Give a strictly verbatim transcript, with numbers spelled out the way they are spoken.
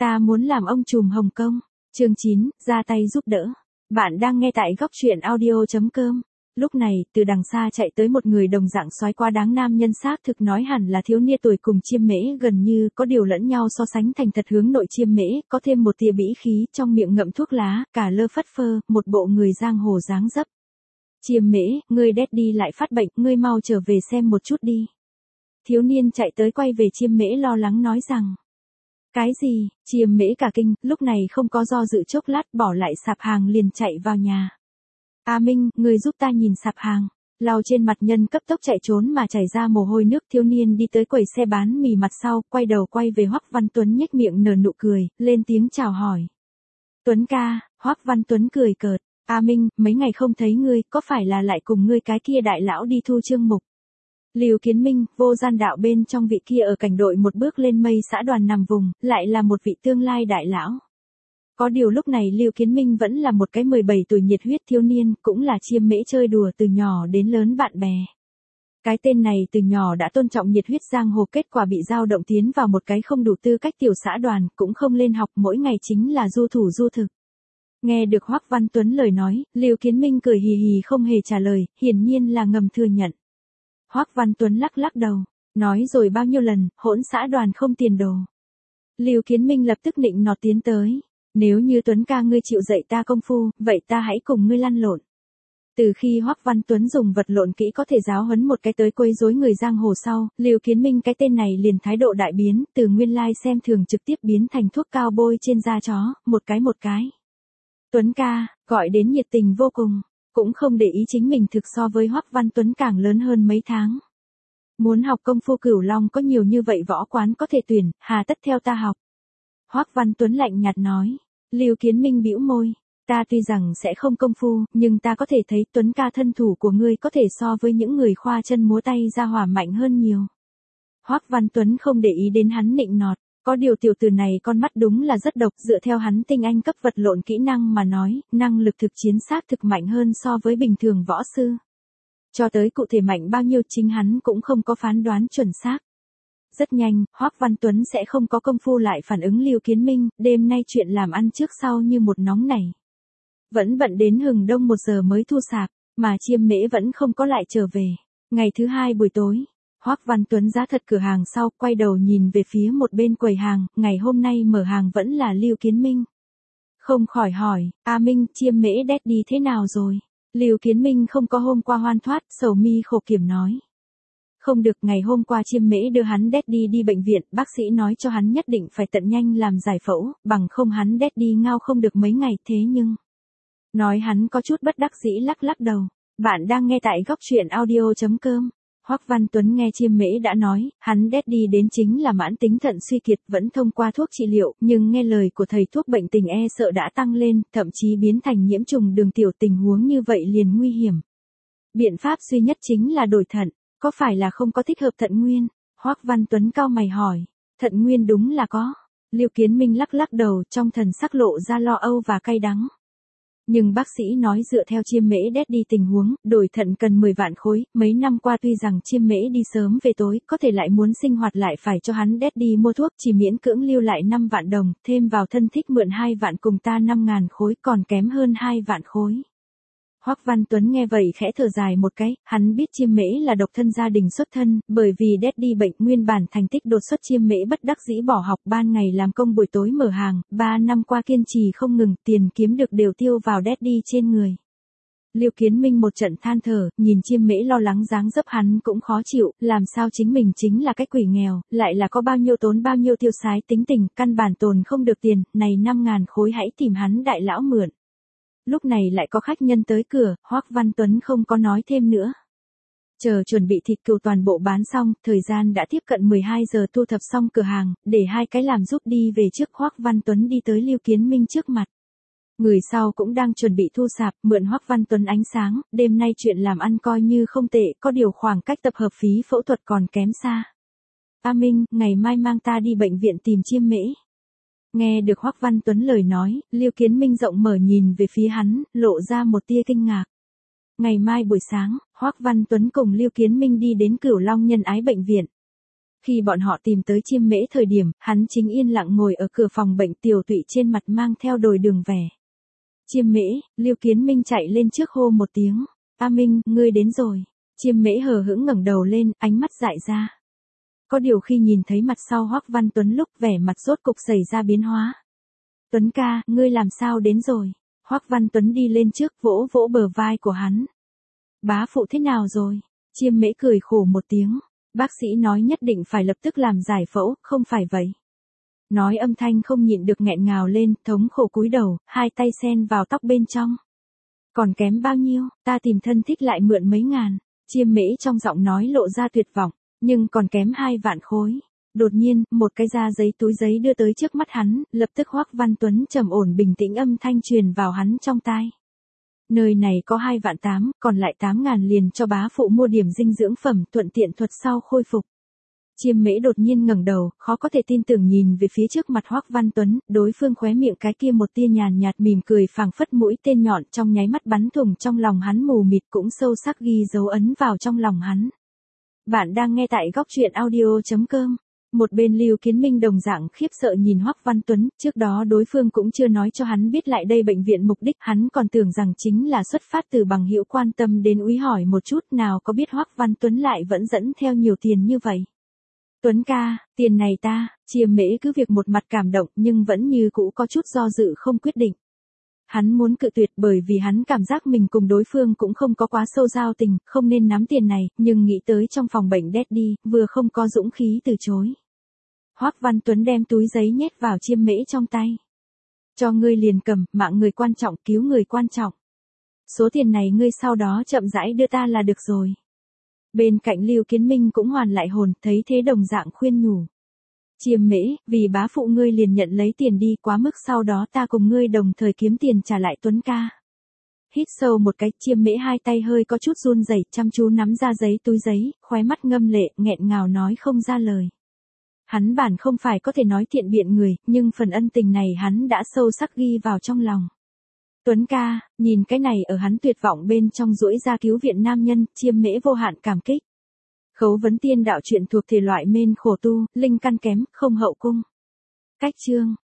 Ta muốn làm ông trùm Hồng Kông. Chương chín, ra tay giúp đỡ. Bạn đang nghe tại góc truyện audio chấm com. Lúc này, từ đằng xa chạy tới một người đồng dạng soái quá đáng nam nhân xác thực nói hẳn là thiếu niên tuổi cùng Chiêm Mễ gần như có điều lẫn nhau so sánh thành thật hướng nội Chiêm Mễ, có thêm một tia bĩ khí trong miệng ngậm thuốc lá, cả lơ phất phơ, một bộ người giang hồ dáng dấp. Chiêm Mễ, ngươi daddy lại phát bệnh, ngươi mau trở về xem một chút đi. Thiếu niên chạy tới quay về Chiêm Mễ lo lắng nói rằng. Cái gì? Chiêm Mễ cả kinh, lúc này không có do dự chốc lát bỏ lại sạp hàng liền chạy vào nhà. A Minh, người giúp ta nhìn sạp hàng. Lau trên mặt nhân cấp tốc chạy trốn mà chảy ra mồ hôi nước, thiếu niên đi tới quầy xe bán mì mặt sau, quay đầu quay về Hoắc Văn Tuấn nhếch miệng nở nụ cười, lên tiếng chào hỏi. Tuấn ca. Hoắc Văn Tuấn cười cợt. A Minh, mấy ngày không thấy ngươi, có phải là lại cùng ngươi cái kia đại lão đi thu chương mục? Lưu Kiến Minh, vô gian đạo bên trong vị kia ở cảnh đội một bước lên mây xã đoàn nằm vùng, lại là một vị tương lai đại lão. Có điều lúc này Lưu Kiến Minh vẫn là một cái mười bảy tuổi nhiệt huyết thiếu niên, cũng là Chiêm Mễ chơi đùa từ nhỏ đến lớn bạn bè. Cái tên này từ nhỏ đã tôn trọng nhiệt huyết giang hồ, kết quả bị dao động tiến vào một cái không đủ tư cách tiểu xã đoàn, cũng không lên học, mỗi ngày chính là du thủ du thực. Nghe được Hoắc Văn Tuấn lời nói, Lưu Kiến Minh cười hì hì không hề trả lời, hiển nhiên là ngầm thừa nhận. Hoắc Văn Tuấn lắc lắc đầu, nói rồi bao nhiêu lần, hỗn xã đoàn không tiền đồ. Lưu Kiến Minh lập tức nịnh nọt tiến tới. Nếu như Tuấn ca ngươi chịu dạy ta công phu, vậy ta hãy cùng ngươi lăn lộn. Từ khi Hoắc Văn Tuấn dùng vật lộn kỹ có thể giáo huấn một cái tới quấy rối người giang hồ sau, Lưu Kiến Minh cái tên này liền thái độ đại biến, từ nguyên lai xem thường trực tiếp biến thành thuốc cao bôi trên da chó, một cái một cái. Tuấn ca, gọi đến nhiệt tình vô cùng, cũng không để ý chính mình thực so với Hoắc Văn Tuấn càng lớn hơn mấy tháng. Muốn học công phu Cửu Long có nhiều như vậy võ quán có thể tuyển, hà tất theo ta học. Hoắc Văn Tuấn lạnh nhạt nói. Lưu Kiến Minh bĩu môi, ta tuy rằng sẽ không công phu, nhưng ta có thể thấy Tuấn ca thân thủ của ngươi có thể so với những người khoa chân múa tay ra hỏa mạnh hơn nhiều. Hoắc Văn Tuấn không để ý đến hắn nịnh nọt, có điều tiểu tử này con mắt đúng là rất độc, dựa theo hắn tinh anh cấp vật lộn kỹ năng mà nói, năng lực thực chiến xác thực mạnh hơn so với bình thường võ sư. Cho tới cụ thể mạnh bao nhiêu chính hắn cũng không có phán đoán chuẩn xác. Rất nhanh, Hoắc Văn Tuấn sẽ không có công phu lại phản ứng Lưu Kiến Minh, đêm nay chuyện làm ăn trước sau như một nóng nảy. Vẫn bận đến hừng đông một giờ mới thu sạp, mà Chiêm Mễ vẫn không có lại trở về. Ngày thứ hai buổi tối, Hoắc Văn Tuấn giá thật cửa hàng sau, quay đầu nhìn về phía một bên quầy hàng, ngày hôm nay mở hàng vẫn là Lưu Kiến Minh. Không khỏi hỏi, A Minh, Chiêm Mễ daddy thế nào rồi? Lưu Kiến Minh không có hôm qua hoan thoát, sầu mi khổ kiểm nói. Không được, ngày hôm qua Chiêm Mễ đưa hắn daddy đi bệnh viện, bác sĩ nói cho hắn nhất định phải tận nhanh làm giải phẫu, bằng không hắn daddy ngao không được mấy ngày, thế nhưng. Nói hắn có chút bất đắc dĩ lắc lắc đầu. Bạn đang nghe tại góc truyện audio chấm com. Hoắc Văn Tuấn nghe Chiêm Mễ đã nói, hắn daddy đến chính là mãn tính thận suy kiệt, vẫn thông qua thuốc trị liệu, nhưng nghe lời của thầy thuốc bệnh tình e sợ đã tăng lên, thậm chí biến thành nhiễm trùng đường tiểu, tình huống như vậy liền nguy hiểm. Biện pháp duy nhất chính là đổi thận. Có phải là không có thích hợp thận nguyên? Hoắc Văn Tuấn cau mày hỏi. Thận nguyên đúng là có. Lưu Kiến Minh lắc lắc đầu, trong thần sắc lộ ra lo âu và cay đắng. Nhưng bác sĩ nói dựa theo Chiêm Mễ daddy tình huống, đổi thận cần mười vạn khối, mấy năm qua tuy rằng Chiêm Mễ đi sớm về tối, có thể lại muốn sinh hoạt lại phải cho hắn daddy mua thuốc, chỉ miễn cưỡng lưu lại năm vạn đồng, thêm vào thân thích mượn hai vạn cùng ta năm ngàn khối, còn kém hơn hai vạn khối. Hoắc Văn Tuấn nghe vậy khẽ thở dài một cái, hắn biết Chiêm Mễ là độc thân gia đình xuất thân, bởi vì daddy bệnh nguyên bản thành tích đột xuất Chiêm Mễ bất đắc dĩ bỏ học, ban ngày làm công buổi tối mở hàng, ba năm qua kiên trì không ngừng, tiền kiếm được đều tiêu vào daddy trên người. Lưu Kiến Minh một trận than thở, nhìn Chiêm Mễ lo lắng dáng dấp hắn cũng khó chịu, làm sao chính mình chính là cái quỷ nghèo, lại là có bao nhiêu tốn bao nhiêu tiêu xái tính tình, căn bản tồn không được tiền, này năm ngàn khối hãy tìm hắn đại lão mượn. Lúc này lại có khách nhân tới cửa, Hoắc Văn Tuấn không có nói thêm nữa. Chờ chuẩn bị thịt cừu toàn bộ bán xong, thời gian đã tiếp cận mười hai giờ, thu thập xong cửa hàng, để hai cái làm giúp đi về trước. Hoắc Văn Tuấn đi tới Lưu Kiến Minh trước mặt. Người sau cũng đang chuẩn bị thu sạp, mượn Hoắc Văn Tuấn ánh sáng, đêm nay chuyện làm ăn coi như không tệ, có điều khoảng cách tập hợp phí phẫu thuật còn kém xa. A Minh, ngày mai mang ta đi bệnh viện tìm Chiêm Mễ. Nghe được Hoắc Văn Tuấn lời nói, Lưu Kiến Minh rộng mở nhìn về phía hắn, lộ ra một tia kinh ngạc. Ngày mai buổi sáng, Hoắc Văn Tuấn cùng Lưu Kiến Minh đi đến Cửu Long Nhân Ái bệnh viện. Khi bọn họ tìm tới Chiêm Mễ thời điểm, hắn chính yên lặng ngồi ở cửa phòng bệnh, tiểu tụy trên mặt mang theo đồi đường vẻ. Chiêm Mễ, Lưu Kiến Minh chạy lên trước hô một tiếng. A Minh, ngươi đến rồi. Chiêm Mễ hờ hững ngẩng đầu lên, ánh mắt dại ra. Có điều khi nhìn thấy mặt sau Hoắc Văn Tuấn lúc vẻ mặt rốt cục xảy ra biến hóa. Tuấn ca, ngươi làm sao đến rồi? Hoắc Văn Tuấn đi lên trước vỗ vỗ bờ vai của hắn. Bá phụ thế nào rồi? Chiêm Mễ cười khổ một tiếng. Bác sĩ nói nhất định phải lập tức làm giải phẫu, không phải vậy. Nói âm thanh không nhịn được nghẹn ngào lên, thống khổ cúi đầu, hai tay xen vào tóc bên trong. Còn kém bao nhiêu, ta tìm thân thích lại mượn mấy ngàn. Chiêm Mễ trong giọng nói lộ ra tuyệt vọng, nhưng còn kém hai vạn khối. Đột nhiên, một cái da giấy túi giấy đưa tới trước mắt hắn, lập tức Hoắc Văn Tuấn trầm ổn bình tĩnh âm thanh truyền vào hắn trong tai. Nơi này có hai vạn tám, còn lại tám ngàn liền cho bá phụ mua điểm dinh dưỡng phẩm, thuận tiện thuật sau khôi phục. Chiêm Mễ đột nhiên ngẩng đầu, khó có thể tin tưởng nhìn về phía trước mặt Hoắc Văn Tuấn, đối phương khóe miệng cái kia một tia nhàn nhạt mỉm cười phảng phất mũi tên nhọn trong nháy mắt bắn thủng trong lòng hắn mù mịt cũng sâu sắc ghi dấu ấn vào trong lòng hắn. Bạn đang nghe tại góc truyện audio chấm com. Một bên Lưu Kiến Minh đồng dạng khiếp sợ nhìn Hoắc Văn Tuấn, trước đó đối phương cũng chưa nói cho hắn biết lại đây bệnh viện mục đích, hắn còn tưởng rằng chính là xuất phát từ bằng hữu quan tâm đến úy hỏi một chút, nào có biết Hoắc Văn Tuấn lại vẫn dẫn theo nhiều tiền như vậy. Tuấn ca, tiền này ta, Chiêm Mễ cứ việc một mặt cảm động nhưng vẫn như cũ có chút do dự không quyết định. Hắn muốn cự tuyệt bởi vì hắn cảm giác mình cùng đối phương cũng không có quá sâu giao tình, không nên nắm tiền này, nhưng nghĩ tới trong phòng bệnh đét đi, vừa không có dũng khí từ chối. Hoắc Văn Tuấn đem túi giấy nhét vào Chiêm Mễ trong tay. Cho ngươi liền cầm, mạng người quan trọng, cứu người quan trọng. Số tiền này ngươi sau đó chậm rãi đưa ta là được rồi. Bên cạnh Lưu Kiến Minh cũng hoàn lại hồn, thấy thế đồng dạng khuyên nhủ. Chiêm Mễ, vì bá phụ ngươi liền nhận lấy tiền đi, quá mức sau đó ta cùng ngươi đồng thời kiếm tiền trả lại Tuấn ca. Hít sâu một cái, Chiêm Mễ hai tay hơi có chút run rẩy, chăm chú nắm ra giấy túi giấy, khóe mắt ngâm lệ, nghẹn ngào nói không ra lời. Hắn bản không phải có thể nói thiện biện người, nhưng phần ân tình này hắn đã sâu sắc ghi vào trong lòng. Tuấn ca, nhìn cái này ở hắn tuyệt vọng bên trong duỗi ra cứu viện nam nhân, Chiêm Mễ vô hạn cảm kích. Khấu vấn tiên đạo truyện thuộc thể loại mên khổ tu, linh căn kém, không hậu cung. Cách chương